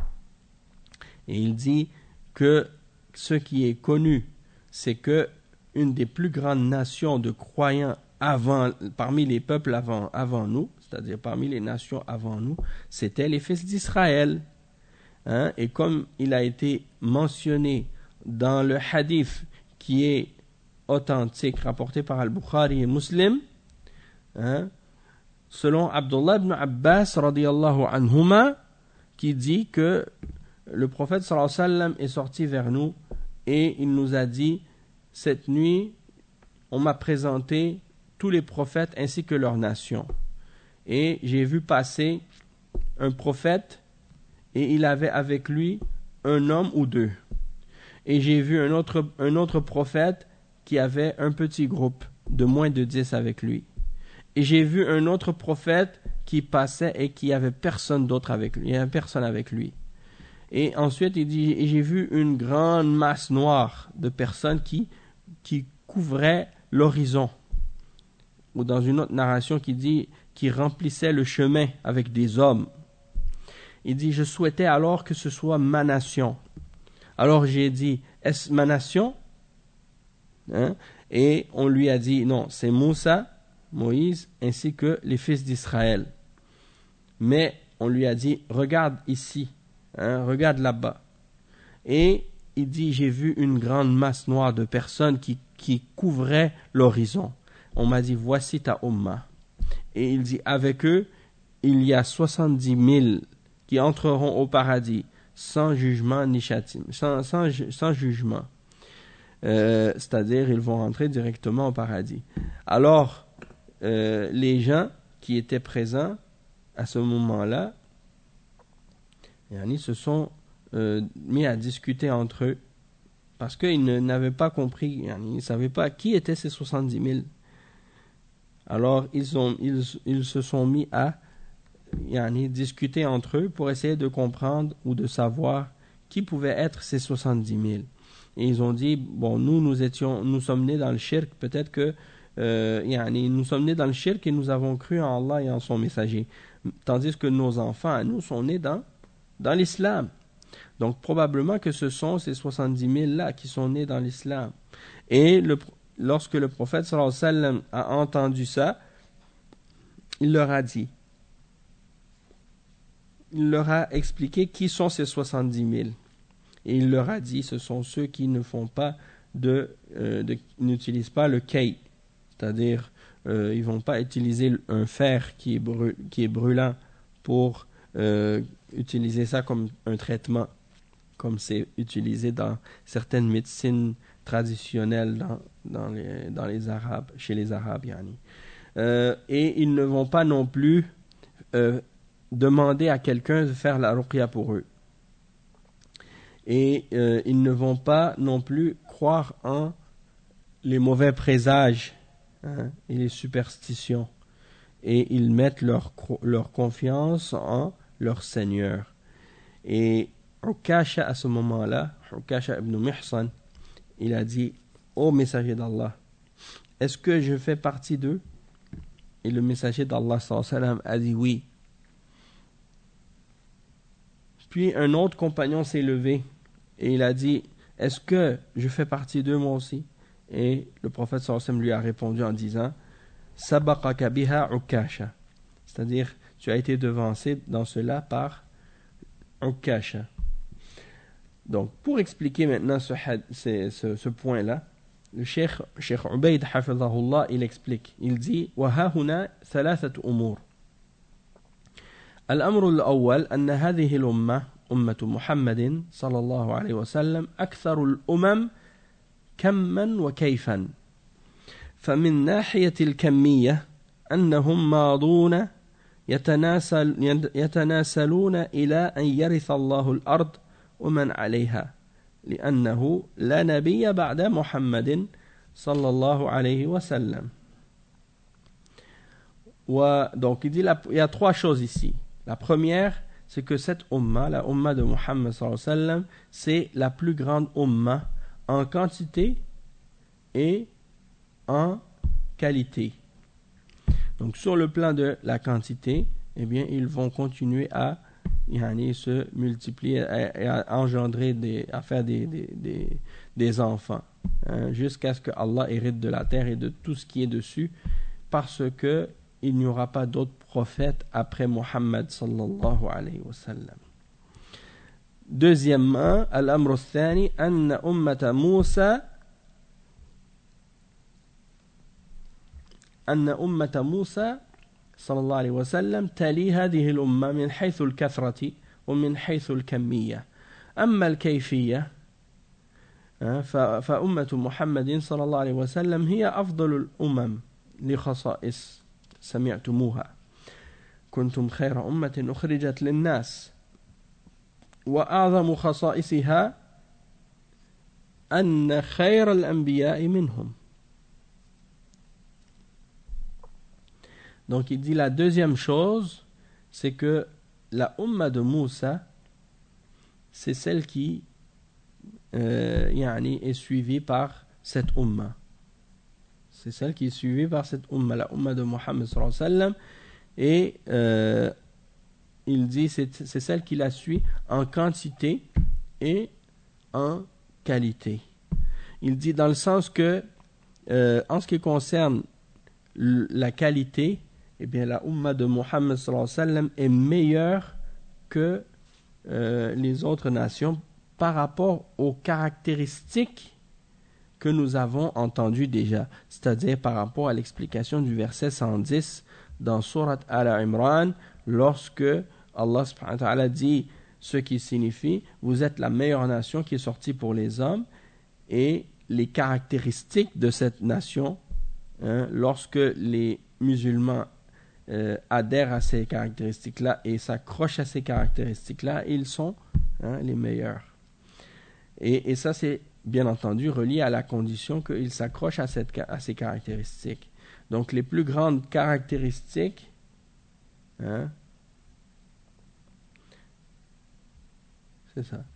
Et il dit que ce qui est connu, c'est que une des plus grandes nations de croyants avant, parmi les peuples avant, avant nous, c'est-à-dire parmi les nations avant nous, c'était les fils d'Israël. Hein? Et comme il a été mentionné dans le hadith qui est authentique, rapporté par Al-Bukhari et Muslim, hein? Selon Abdullah ibn Abbas radiyallahu anhuma, qui dit que le prophète sallallahu alayhi wa sallam est sorti vers nous et il nous a dit: cette nuit, on m'a présenté tous les prophètes ainsi que leurs nations. Et j'ai vu passer un prophète et il avait avec lui un homme ou deux. Et j'ai vu un autre, un autre prophète qui avait un petit groupe de moins de dix avec lui. Et j'ai vu un autre prophète qui passait et qui avait personne d'autre avec lui. Il n'y avait personne avec lui. Et ensuite, il dit, et j'ai vu une grande masse noire de personnes qui, qui couvraient l'horizon. Ou dans une autre narration qui dit, qui remplissait le chemin avec des hommes. Il dit, je souhaitais alors que ce soit ma nation. Alors j'ai dit, est-ce ma nation? Hein? Et on lui a dit, non, c'est Moussa, Moïse, ainsi que les fils d'Israël. Mais on lui a dit, regarde ici, hein, regarde là-bas. Et il dit, j'ai vu une grande masse noire de personnes qui, qui couvraient l'horizon. On m'a dit, voici ta Ummah. Et il dit, avec eux, il y a soixante-dix mille qui entreront au paradis sans jugement ni châtiment, sans, sans, sans jugement. Euh, c'est-à-dire, ils vont rentrer directement au paradis. Alors, euh, les gens qui étaient présents à ce moment-là, ils se sont euh, mis à discuter entre eux parce qu'ils ne, n'avaient pas compris, ils ne savaient pas qui étaient ces soixante-dix mille. Alors, ils, ont, ils, ils se sont mis à yani, discuter entre eux pour essayer de comprendre ou de savoir qui pouvaient être ces soixante-dix mille. Et ils ont dit, bon, nous, nous étions, nous sommes nés dans le shirk, peut-être que, euh, yani, nous sommes nés dans le shirk et nous avons cru en Allah et en son messager. Tandis que nos enfants, à nous, sont nés dans, dans l'islam. Donc, probablement que ce sont ces soixante-dix mille-là qui sont nés dans l'islam. Et le, lorsque le prophète, sallallahu alayhi wa sallam, a entendu ça, il leur a dit, il leur a expliqué qui sont ces soixante-dix mille. Et il leur a dit, ce sont ceux qui ne font pas de, euh, de n'utilisent pas le kay, c'est-à-dire euh, ils vont pas utiliser un fer qui est, brû, qui est brûlant pour euh, utiliser ça comme un traitement, comme c'est utilisé dans certaines médecines traditionnelles dans, dans, les, dans les Arabes, chez les Arabes, yani. Euh, et ils ne vont pas non plus euh, demander à quelqu'un de faire la ruqya pour eux. Et euh, ils ne vont pas non plus croire en les mauvais présages, hein, et les superstitions. Et ils mettent leur, leur confiance en leur Seigneur. Et Ukasha, à ce moment-là, Ukasha ibn Mihsan, il a dit, ô messager d'Allah, est-ce que je fais partie d'eux? Et le messager d'Allah sallallahu alayhi wa sallam a dit oui. Puis un autre compagnon s'est levé et il a dit, est-ce que je fais partie d'eux moi aussi? Et le prophète sallallahu alayhi wa sallam lui a répondu en disant Sabaqaka biha Ukasha, c'est-à-dire tu as été devancé dans cela par Ukasha. Donc pour expliquer maintenant ce, ce, ce, ce point-là, le cheikh, cheikh Ubayd hafidhahullah, il explique, il dit وها هنا ثلاثة أمور. الأمر الأول أن هذه الأمة أمة محمد صلى الله عليه وسلم أكثر الأمم كما وكيفا، فمن ناحية الكمية أنهم ماضون يتناسل يتناسلون إلى أن يرث الله الأرض ومن عليها، لأنه لا نبي بعد محمد صلى الله عليه وسلم. Donc il dit là, il y a trois choses ici. La première, c'est que cette umma, la umma de Muhammad sallallahu alayhi wa sallam, c'est la plus grande umma en quantité et en qualité. Donc sur le plan de la quantité, eh bien ils vont continuer à yani, se multiplier et à, à engendrer des, à faire des, des, des, des enfants, hein, jusqu'à ce que Allah hérite de la terre et de tout ce qui est dessus, parce que il n'y aura pas d'autres prophètes après Muhammad sallallahu alayhi wa sallam. Deuxièmement, al-amr al-thani anna ummata Musa anna ummata Musa صلى الله عليه وسلم تلي هذه الأمة من حيث الكثرة ومن حيث الكمية. أما الكيفية فأمة محمد صلى الله عليه وسلم هي أفضل الأمم لخصائص سمعتموها كنتم خير أمة أخرجت للناس، وأعظم خصائصها أن خير الأنبياء منهم. Donc il dit la deuxième chose, c'est que la umma de Moussa, c'est celle qui euh, yani, est suivie par cette umma. C'est celle qui est suivie par cette umma, la umma de Muhammad sallallahu alayhi wa sallam. Et euh, il dit c'est, c'est celle qui la suit en quantité et en qualité. Il dit dans le sens que, euh, en ce qui concerne la qualité, eh bien la umma de Muhammad sallallahu alayhi wa sallam est meilleure que euh, les autres nations par rapport aux caractéristiques que nous avons entendues déjà, c'est-à-dire par rapport à l'explication du verset cent dix dans Surat Al-Imran, lorsque Allah subhanahu wa ta'ala dit ce qui signifie vous êtes la meilleure nation qui est sortie pour les hommes, et les caractéristiques de cette nation, hein, lorsque les musulmans euh, adhèrent à ces caractéristiques-là et s'accrochent à ces caractéristiques-là, ils sont hein, les meilleurs. Et, et ça, c'est bien entendu relié à la condition qu'ils s'accrochent à, cette, à ces caractéristiques. Donc, les plus grandes caractéristiques, hein, c'est ça.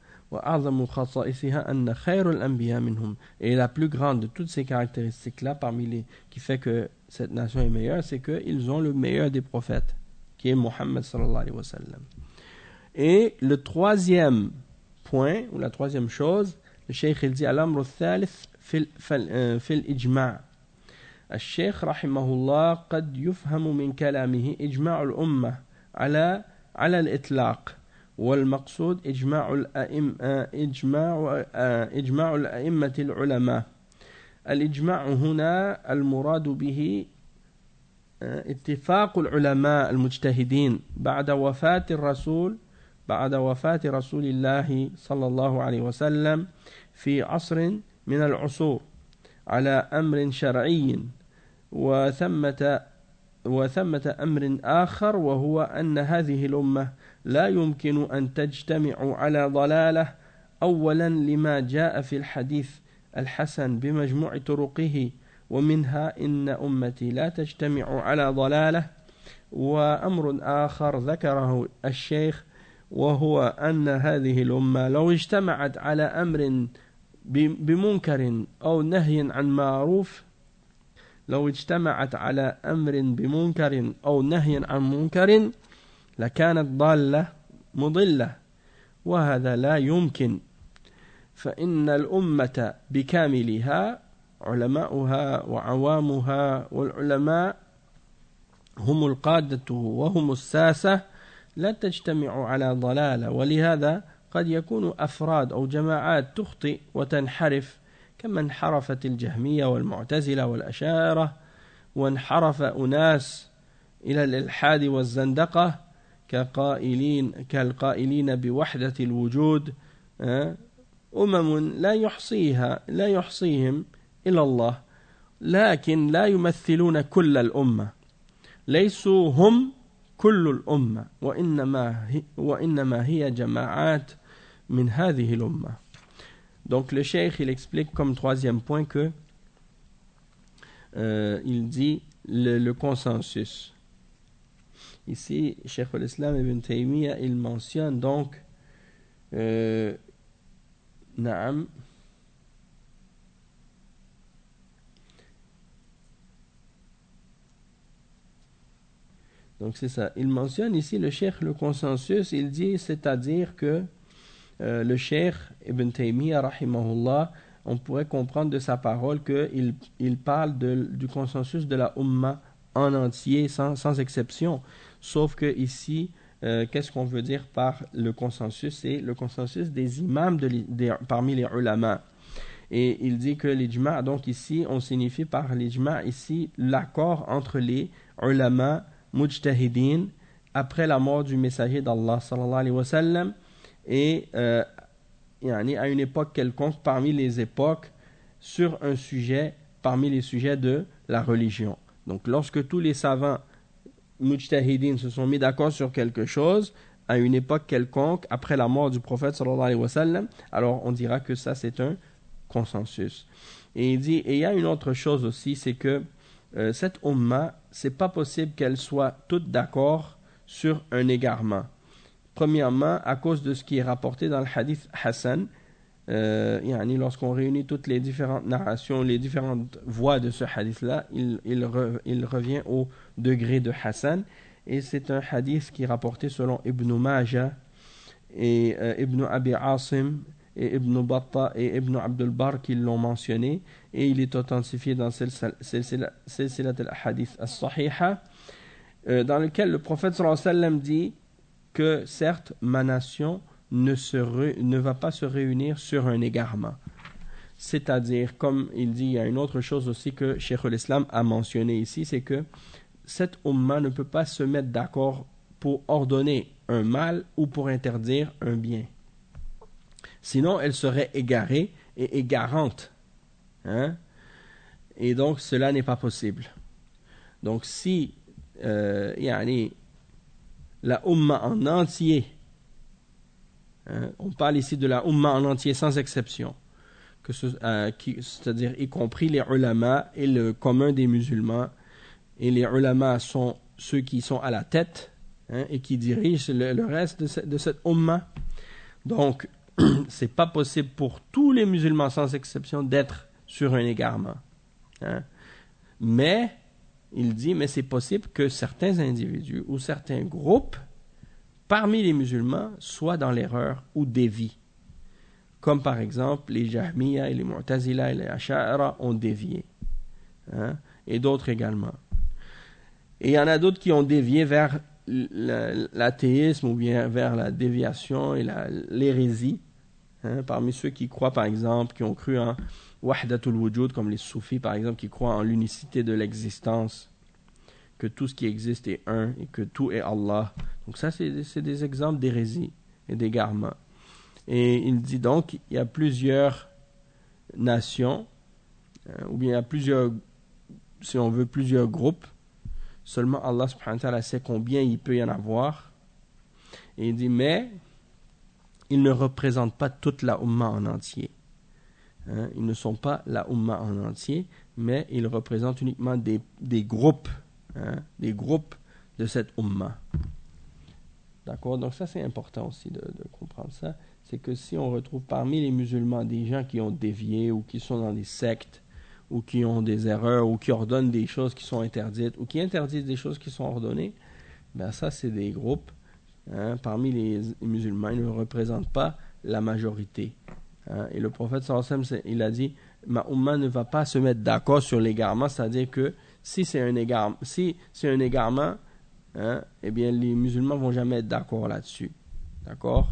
Et la plus grande de toutes ces caractéristiques-là, parmi les qui fait que cette nation est meilleure, c'est qu'ils ont le meilleur des prophètes, qui est Muhammad sallallahu alayhi wa sallam. Et le troisième point, ou la troisième chose, le cheikh il dit al-amr al-thalith fil ijma'. الشيخ رحمه الله قد يفهم من كلامه إجماع الأمة على على الإطلاق، والمقصود إجماع الأئمة إجماع إجماع الأئمة العلماء. الإجماع هنا المراد به اتفاق العلماء المجتهدين بعد وفاة الرسول بعد وفاة رسول الله صلى الله عليه وسلم في عصر من العصور على أمر شرعي، وثمة وثمة أمر آخر، وهو أن هذه الأمة لا يمكن أن تجتمع على ضلالة، أولا لما جاء في الحديث الحسن بمجموع طرقه، ومنها إن أمتي لا تجتمع على ضلالة. وأمر آخر ذكره الشيخ، وهو أن هذه الأمة لو اجتمعت على أمر بمنكر أو نهي عن معروف لو اجتمعت على أمر بمنكر أو نهي عن منكر لكانت ضالة مضلة، وهذا لا يمكن، فإن الأمة بكاملها علماؤها وعوامها والعلماء هم القادة وهم الساسة لا تجتمع على ضلالة ولهذا قد يكون أفراد أو جماعات تخطئ وتنحرف كما انحرفت الجهمية والمعتزلة والأشاعرة وانحرف أناس إلى الإلحاد والزندقة كقائلين كالقائلين بوحدة الوجود أمم لا يحصيها لا يحصيهم إلا الله لكن لا يمثلون كل الأمة ليسوا هم كل الأمة وإنما هي, وإنما هي جماعات من هذه الأمة. Donc le cheikh il explique comme troisième point que euh, il dit le, le consensus. Ici, Cheikh al-Islam Ibn Taymiyyah il mentionne donc euh, Naam donc c'est ça. Il mentionne ici le cheikh le consensus, il dit c'est-à-dire que euh, le cheikh Ibn Taymiyyah rahimahullah, on pourrait comprendre de sa parole qu'il il parle de, du consensus de la Ummah en entier sans, sans exception, sauf que ici euh, qu'est-ce qu'on veut dire par le consensus? C'est le consensus des imams de, de, parmi les ulama. Et il dit que l'ijma', donc ici on signifie par l'ijma' ici l'accord entre les ulama mujtahidin après la mort du messager d'Allah sallallahu alayhi wa sallam et euh, à une époque quelconque parmi les époques sur un sujet parmi les sujets de la religion. Donc lorsque tous les savants mujtahidin se sont mis d'accord sur quelque chose à une époque quelconque après la mort du prophète sallallahu alayhi wa sallam, alors on dira que ça c'est un consensus. Et il dit, et il y a une autre chose aussi, c'est que euh, cette umma, c'est pas possible qu'elle soit toute d'accord sur un égarement. Premièrement, à cause de ce qui est rapporté dans le hadith Hassan, euh, yani lorsqu'on réunit toutes les différentes narrations, les différentes voix de ce hadith-là, il, il, re, il revient au degré de Hassan, et c'est un hadith qui est rapporté selon Ibn Majah et euh, Ibn Abi Asim, et Ibn Battah et Ibn Abdul Bar qui l'ont mentionné, et il est authentifié dans Silsilat al-Hadith as-Sahiha, dans lequel le prophète sallallahu alayhi wa sallam dit que certes ma nation ne, se re, ne va pas se réunir sur un égarement. C'est-à-dire, comme il dit, il y a une autre chose aussi que Cheikh al-Islam a mentionné ici, c'est que cette umma ne peut pas se mettre d'accord pour ordonner un mal ou pour interdire un bien. Sinon, elle serait égarée et égarante. Hein? Et donc, cela n'est pas possible. Donc, si euh, yani, la Ummah en entier, hein, on parle ici de la Ummah en entier sans exception, que ce, euh, qui, c'est-à-dire y compris les ulama et le commun des musulmans, et les ulama sont ceux qui sont à la tête hein, et qui dirigent le, le reste de, ce, de cette Ummah. Donc, c'est pas possible pour tous les musulmans sans exception d'être sur un égarement. Hein. Mais, il dit, mais c'est possible que certains individus ou certains groupes parmi les musulmans soient dans l'erreur ou dévient. Comme par exemple, les Jahmiya et les Mu'tazila et les Asha'ira ont dévié. Hein, et d'autres également. Et il y en a d'autres qui ont dévié vers l'athéisme ou bien vers la déviation et la, l'hérésie. Hein, parmi ceux qui croient par exemple, qui ont cru en Wahdatul Wujud, comme les soufis par exemple, qui croient en l'unicité de l'existence, que tout ce qui existe est un et que tout est Allah. Donc ça c'est, c'est des exemples d'hérésie et d'égarement. Et il dit donc il y a plusieurs nations, hein, ou bien il y a plusieurs, si on veut, plusieurs groupes. Seulement Allah subhanahu wa ta'ala sait combien il peut y en avoir. Et il dit, mais ils ne représentent pas toute la Ummah en entier. Hein, ils ne sont pas la Ummah en entier, mais ils représentent uniquement des, des groupes, hein, des groupes de cette Ummah. D'accord? Donc ça c'est important aussi de, de comprendre ça. C'est que si on retrouve parmi les musulmans des gens qui ont dévié ou qui sont dans des sectes, ou qui ont des erreurs, ou qui ordonnent des choses qui sont interdites, ou qui interdisent des choses qui sont ordonnées, ben ça c'est des groupes. Hein, parmi les musulmans, ils ne représentent pas la majorité. Hein, et le prophète sallallahu alayhi wa sallam, il a dit ma umma ne va pas se mettre d'accord sur l'égarement, c'est-à-dire que si c'est un égarement, si c'est un égarement, hein, eh bien les musulmans vont jamais être d'accord là-dessus. D'accord?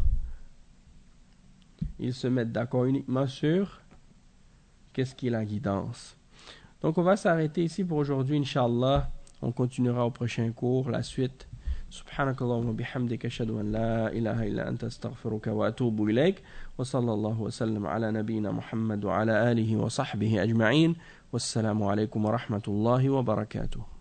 Ils se mettent d'accord uniquement sur qu'est-ce qui est la guidance. Donc on va s'arrêter ici pour aujourd'hui, Inch'Allah. On continuera au prochain cours, la suite. سبحانك اللهم وبحمدك أشهد أن لا إله إلا أنت أستغفرك وأتوب إليك وصلى الله وسلم على نبينا محمد وعلى آله وصحبه أجمعين والسلام عليكم ورحمة الله وبركاته.